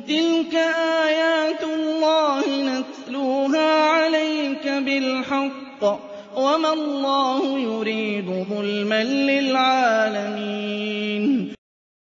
تِلْكَ آيَاتُ اللَّهِ نَتْلُوهَا عَلَيْكَ بِالْحَقِّ ۗ وَمَا اللَّهُ يُرِيدُ ظُلْمًا لِّلْعَالَمِينَ